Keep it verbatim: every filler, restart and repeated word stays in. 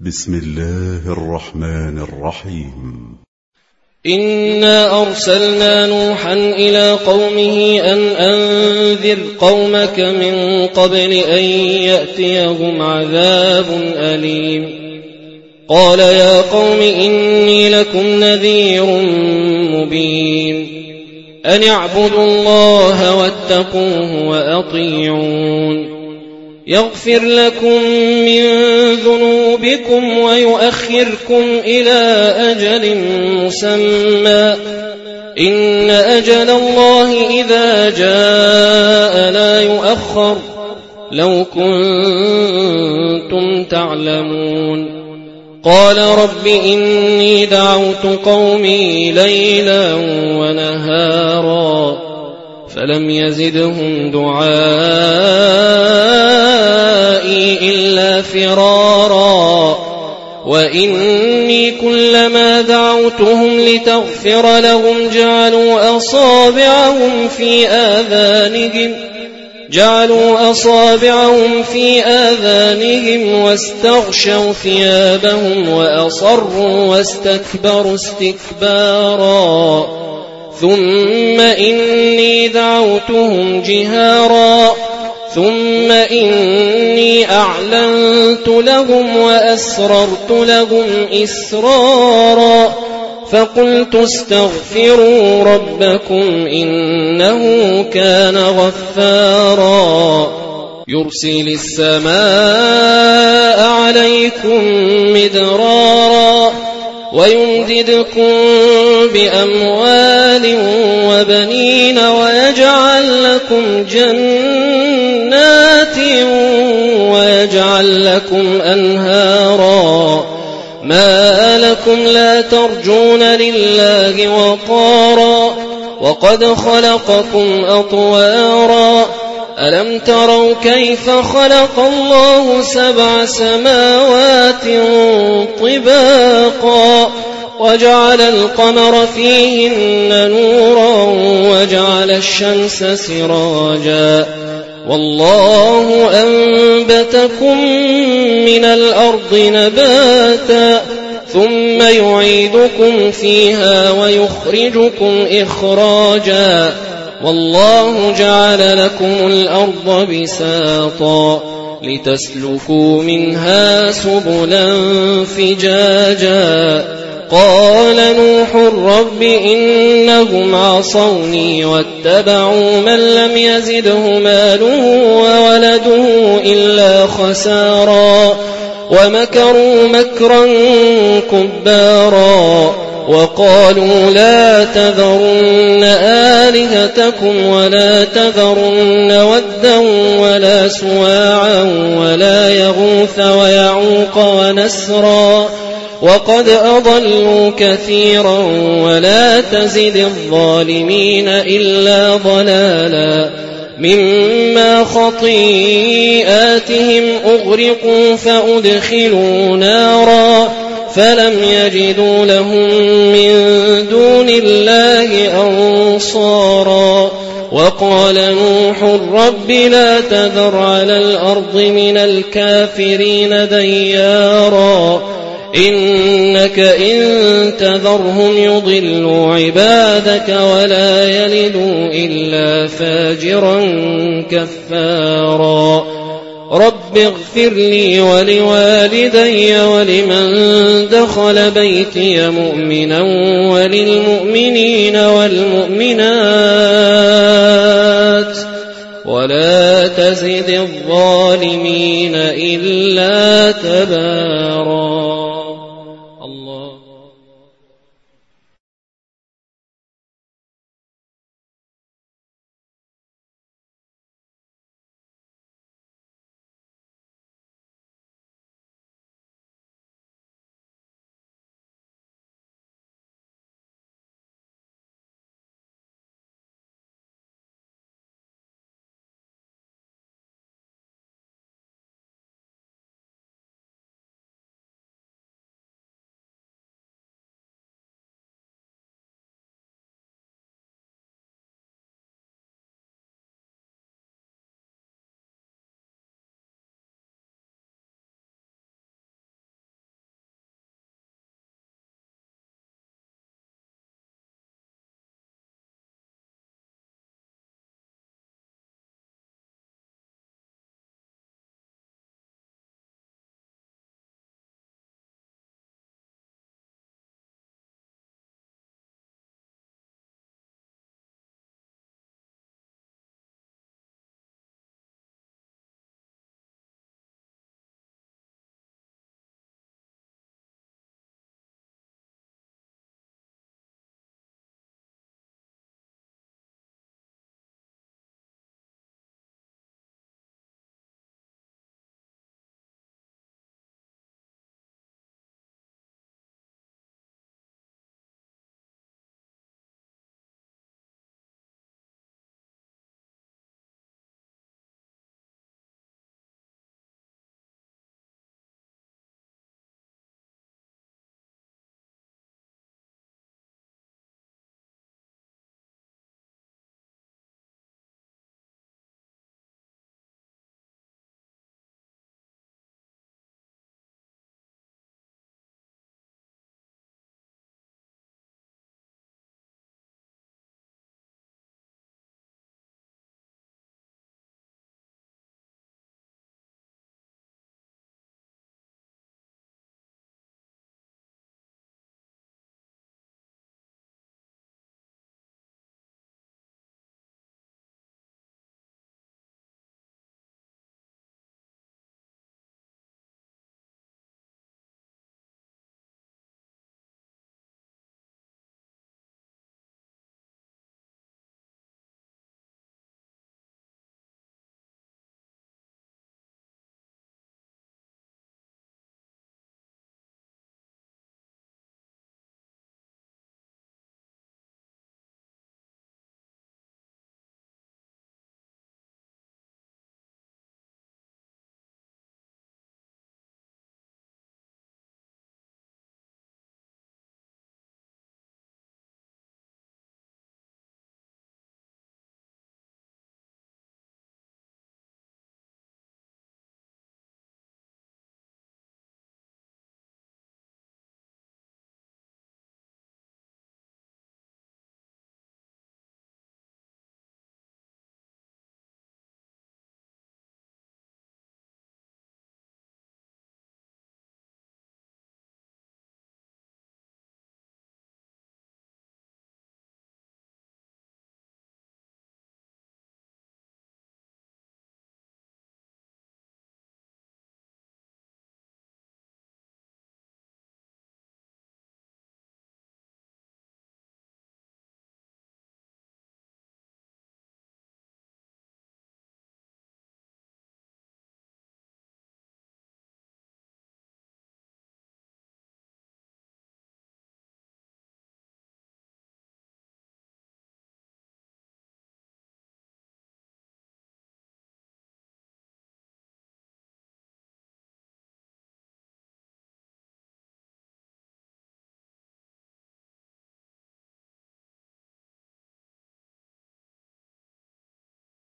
بسم الله الرحمن الرحيم. إنا أرسلنا نوحا إلى قومه أن أنذر قومك من قبل أن يأتيهم عذاب أليم. قال يا قوم إني لكم نذير مبين أن اعبدوا الله واتقوه وأطيعون يغفر لكم من ذنوبكم ويؤخركم إلى أجل مسمى إن أجل الله إذا جاء لا يؤخر لو كنتم تعلمون. قال رب إني دعوت قومي ليلا ونهارا فلم يزدهم دعائي إلا فرارا وإني كلما دعوتهم لتغفر لهم جعلوا أصابعهم في آذانهم جعلوا أصابعهم في آذانهم واستغشوا ثيابهم وأصروا واستكبروا استكبارا ثم إني دعوتهم جهارا ثم إني أعلنت لهم وأسررت لهم إسرارا فقلت استغفروا ربكم إنه كان غفارا يرسل السماء عليكم مدرارا ويمددكم بأموال وبنين ويجعل لكم جنات ويجعل لكم أنهارا ما لكم لا ترجون لله وقارا وقد خلقكم أطوارا ألم تروا كيف خلق الله سبع سماوات طباقا وجعل القمر فيهن نورا وجعل الشمس سراجا والله أنبتكم من الأرض نباتا ثم يعيدكم فيها ويخرجكم إخراجا والله جعل لكم الأرض بساطا لتسلكوا منها سبلا فجاجا قال نوح رب إنهم عصوني واتبعوا من لم يزده ماله وولده إلا خسارا ومكروا مكرا كبارا وقالوا لا تذرن آلهتكم ولا تذرن ودا ولا سواعا ولا يغوث ويعوق ونسرا وقد أضلوا كثيرا ولا تزد الظالمين إلا ضلالا مما خطيئاتهم أغرقوا فأدخلوا نارا فلم يجدوا لهم من دون الله أنصارا وقال نوح رب لا تذر على الأرض من الكافرين ديارا إنك إن تذرهم يضلوا عبادك ولا يلدوا إلا فاجرا كفارا رب اغفر لي ولوالدي ولمن دخل بيتي مؤمنا وللمؤمنين والمؤمنات ولا تزد الظالمين إلا تبارا.